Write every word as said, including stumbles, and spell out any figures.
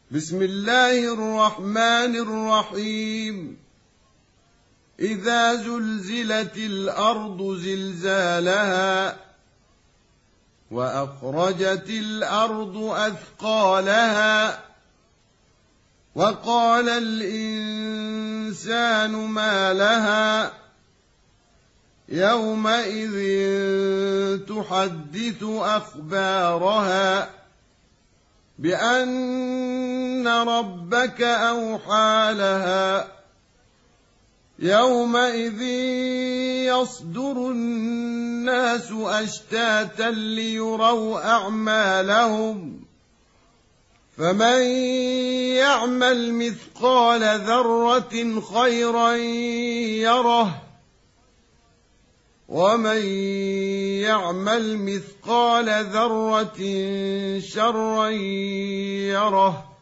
بسم الله الرحمن الرحيم. إذا زلزلت الأرض زلزالها وأخرجت الأرض أثقالها وقال الإنسان ما لها يومئذ تحدث أخبارها بأن ربك أوحى لها يومئذ يصدر الناس أشتاتا ليروا أعمالهم فمن يعمل مثقال ذرة خيرا يره ومن يعمل مثقال ذرة شرا يره